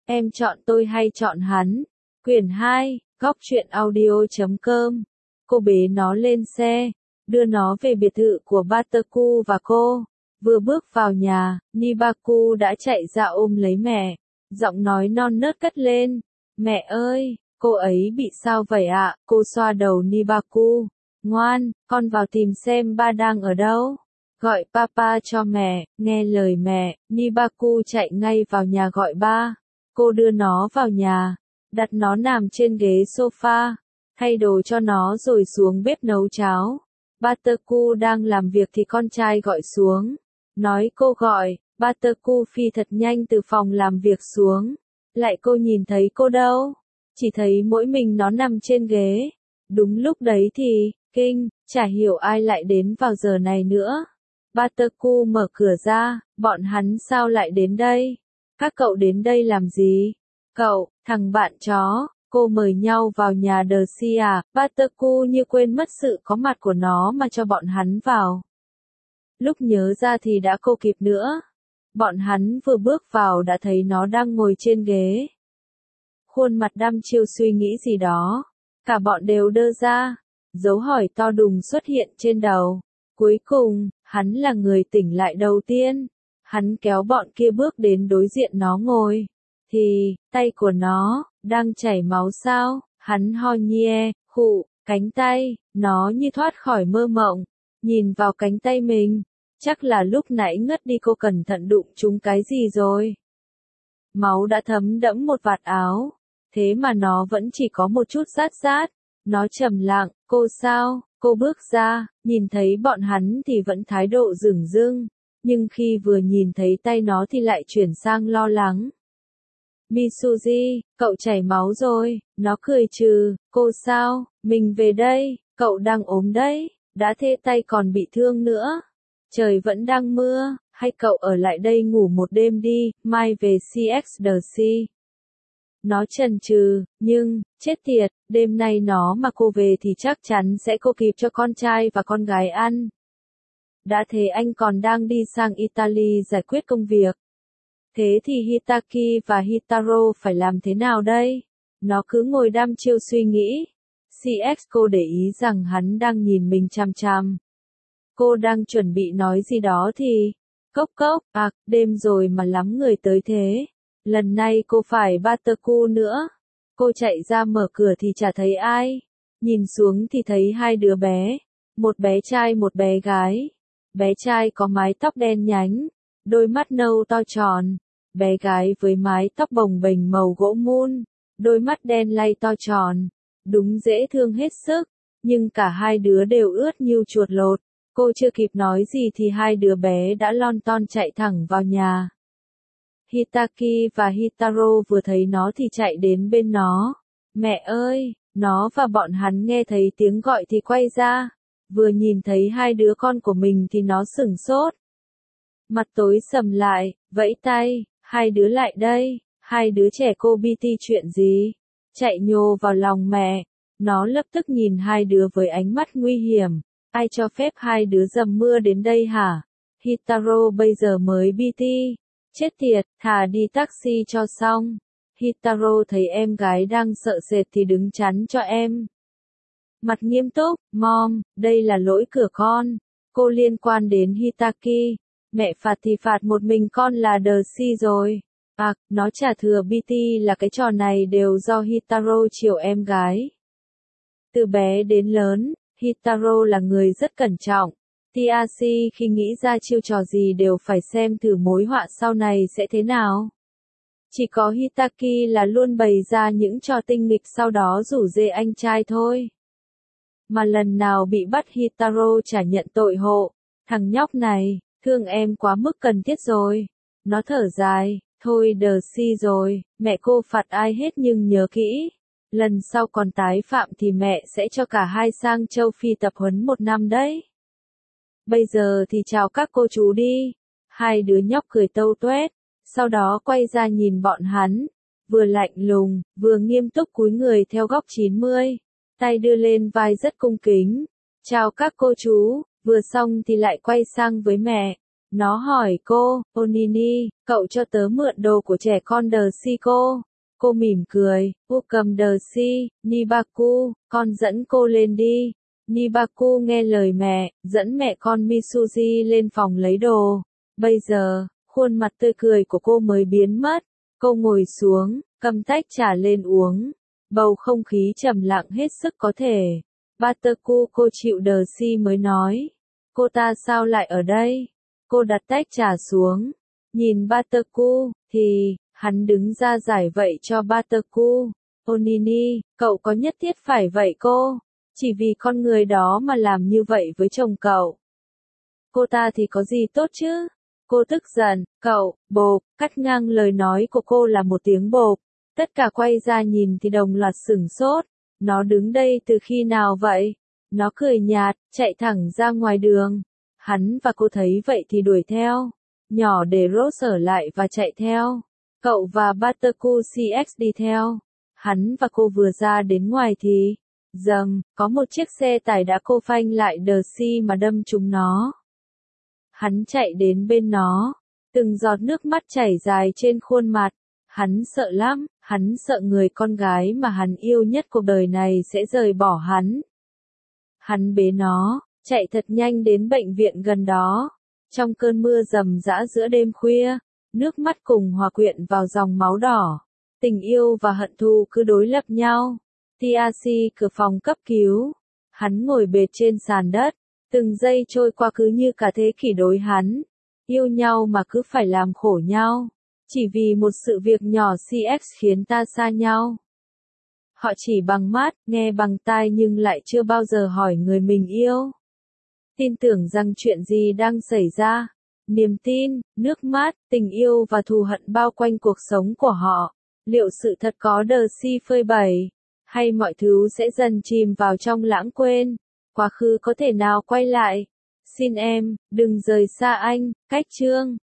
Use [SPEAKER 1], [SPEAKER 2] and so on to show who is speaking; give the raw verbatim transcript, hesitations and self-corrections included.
[SPEAKER 1] Em chọn tôi hay chọn hắn? Quyển hai, góc truyện audio chấm com. Cô bế nó lên xe, đưa nó về biệt thự của Bataku và cô. Vừa bước vào nhà, Nibaku đã chạy ra ôm lấy mẹ. Giọng nói non nớt cất lên. Mẹ ơi, cô ấy bị sao vậy ạ? Cô xoa đầu Nibaku. Ngoan, con vào tìm xem ba đang ở đâu. Gọi papa cho mẹ, nghe lời mẹ, Nibaku chạy ngay vào nhà gọi ba. Cô đưa nó vào nhà, đặt nó nằm trên ghế sofa, thay đồ cho nó rồi xuống bếp nấu cháo. Bataku đang làm việc thì con trai gọi xuống. Nói cô gọi, Bataku phi thật nhanh từ phòng làm việc xuống. Lại cô nhìn thấy cô đâu? Chỉ thấy mỗi mình nó nằm trên ghế. Đúng lúc đấy thì, kinh, chả hiểu ai lại đến vào giờ này nữa. Bataku mở cửa ra, bọn hắn sao lại đến đây? Các cậu đến đây làm gì? Cậu, thằng bạn chó, cô mời nhau vào nhà Dercy à? Bataku như quên mất sự có mặt của nó mà cho bọn hắn vào. Lúc nhớ ra thì đã không kịp nữa. Bọn hắn vừa bước vào đã thấy nó đang ngồi trên ghế. Khuôn mặt đăm chiêu suy nghĩ gì đó. Cả bọn đều đơ ra. Dấu hỏi to đùng xuất hiện trên đầu. Cuối cùng, hắn là người tỉnh lại đầu tiên. Hắn kéo bọn kia bước đến đối diện nó ngồi. Thì, tay của nó, đang chảy máu sao? Hắn ho nhie, khụ, cánh tay, nó như thoát khỏi mơ mộng. Nhìn vào cánh tay mình. Chắc là lúc nãy ngất đi cô cẩn thận đụng trúng cái gì rồi. Máu đã thấm đẫm một vạt áo. Thế mà nó vẫn chỉ có một chút rát rát. Nó trầm lặng, cô sao? Cô bước ra, nhìn thấy bọn hắn thì vẫn thái độ dửng dưng. Nhưng khi vừa nhìn thấy tay nó thì lại chuyển sang lo lắng. Mitsuji, cậu chảy máu rồi, nó cười trừ, cô sao? Mình về đây, cậu đang ốm đấy, đã thế tay còn bị thương nữa. Trời vẫn đang mưa, hay cậu ở lại đây ngủ một đêm đi, mai về xê ích Dercy. Nó chần chừ, nhưng, chết tiệt, đêm nay nó mà cô về thì chắc chắn sẽ cô kịp cho con trai và con gái ăn. Đã thế anh còn đang đi sang Italy giải quyết công việc. Thế thì Hitaki và Hitaro phải làm thế nào đây? Nó cứ ngồi đăm chiêu suy nghĩ. xê ích cô để ý rằng hắn đang nhìn mình chằm chằm. Cô đang chuẩn bị nói gì đó thì... Cốc cốc, à, đêm rồi mà lắm người tới thế. Lần này cô phải Bataku nữa. Cô chạy ra mở cửa thì chả thấy ai. Nhìn xuống thì thấy hai đứa bé. Một bé trai một bé gái. Bé trai có mái tóc đen nhánh. Đôi mắt nâu to tròn. Bé gái với mái tóc bồng bềnh màu gỗ mun. Đôi mắt đen lay to tròn. Đúng dễ thương hết sức. Nhưng cả hai đứa đều ướt như chuột lột. Cô chưa kịp nói gì thì hai đứa bé đã lon ton chạy thẳng vào nhà. Hitaki và Hitaro vừa thấy nó thì chạy đến bên nó. Mẹ ơi, nó và bọn hắn nghe thấy tiếng gọi thì quay ra. Vừa nhìn thấy hai đứa con của mình thì nó sửng sốt. Mặt tối sầm lại, vẫy tay, hai đứa lại đây, hai đứa trẻ cô bê tê chuyện gì? Chạy nhô vào lòng mẹ. Nó lập tức nhìn hai đứa với ánh mắt nguy hiểm. Ai cho phép hai đứa dầm mưa đến đây hả? Hitaro bây giờ mới bê tê. Chết tiệt, thà đi taxi cho xong. Hitaro thấy em gái đang sợ sệt thì đứng chắn cho em. Mặt nghiêm túc, Mom, đây là lỗi của con. Cô liên quan đến Hitaki. Mẹ phạt thì phạt một mình con là Dercy rồi. À, nó trả thừa bê tê là cái trò này đều do Hitaro chiều em gái. Từ bé đến lớn, Hitaro là người rất cẩn trọng. tê a xê khi nghĩ ra chiêu trò gì đều phải xem thử mối họa sau này sẽ thế nào. Chỉ có Hitaki là luôn bày ra những trò tinh nghịch sau đó rủ rê anh trai thôi. Mà lần nào bị bắt Hitaro chả nhận tội hộ. Thằng nhóc này, thương em quá mức cần thiết rồi. Nó thở dài, thôi Dercy rồi, mẹ cô phạt ai hết nhưng nhớ kỹ. Lần sau còn tái phạm thì mẹ sẽ cho cả hai sang châu Phi tập huấn một năm đấy. Bây giờ thì chào các cô chú đi. Hai đứa nhóc cười tâu tuét, sau đó quay ra nhìn bọn hắn, vừa lạnh lùng, vừa nghiêm túc cúi người theo góc chín mươi, tay đưa lên vai rất cung kính. Chào các cô chú, vừa xong thì lại quay sang với mẹ. Nó hỏi cô, Onini, cậu cho tớ mượn đồ của trẻ con đờ si cô. Cô mỉm cười, u cầm đờ si, Nibaku, con dẫn cô lên đi. Nibaku nghe lời mẹ, dẫn mẹ con Mitsuji lên phòng lấy đồ. Bây giờ, khuôn mặt tươi cười của cô mới biến mất. Cô ngồi xuống, cầm tách trà lên uống. Bầu không khí trầm lặng hết sức có thể. Buttercu cô chịu đờ si mới nói. Cô ta sao lại ở đây? Cô đặt tách trà xuống. Nhìn Buttercu, thì, hắn đứng ra giải vậy cho Buttercu. Onini, cậu có nhất thiết phải vậy cô? Chỉ vì con người đó mà làm như vậy với chồng cậu. Cô ta thì có gì tốt chứ? Cô tức giận, cậu, bộp, cắt ngang lời nói của cô là một tiếng bộp. Tất cả quay ra nhìn thì đồng loạt sửng sốt. Nó đứng đây từ khi nào vậy? Nó cười nhạt, chạy thẳng ra ngoài đường. Hắn và cô thấy vậy thì đuổi theo. Nhỏ để Rose ở lại và chạy theo. Cậu và Buttercu xê ích đi theo. Hắn và cô vừa ra đến ngoài thì, dầm, có một chiếc xe tải đã cô phanh lại đờ si mà đâm trúng nó. Hắn chạy đến bên nó. Từng giọt nước mắt chảy dài trên khuôn mặt. Hắn sợ lắm, hắn sợ người con gái mà hắn yêu nhất cuộc đời này sẽ rời bỏ hắn. Hắn bế nó, chạy thật nhanh đến bệnh viện gần đó. Trong cơn mưa rầm rã giữa đêm khuya, nước mắt cùng hòa quyện vào dòng máu đỏ. Tình yêu và hận thù cứ đối lập nhau. Tiashi cửa phòng cấp cứu. Hắn ngồi bệt trên sàn đất. Từng giây trôi qua cứ như cả thế kỷ đối hắn. Yêu nhau mà cứ phải làm khổ nhau. Chỉ vì một sự việc nhỏ xê ích khiến ta xa nhau. Họ chỉ bằng mắt, nghe bằng tai nhưng lại chưa bao giờ hỏi người mình yêu. Tin tưởng rằng chuyện gì đang xảy ra. Niềm tin, nước mắt, tình yêu và thù hận bao quanh cuộc sống của họ. Liệu sự thật có đờ si phơi bày? Hay mọi thứ sẽ dần chìm vào trong lãng quên? Quá khứ có thể nào quay lại? Xin em, đừng rời xa anh, cách chương.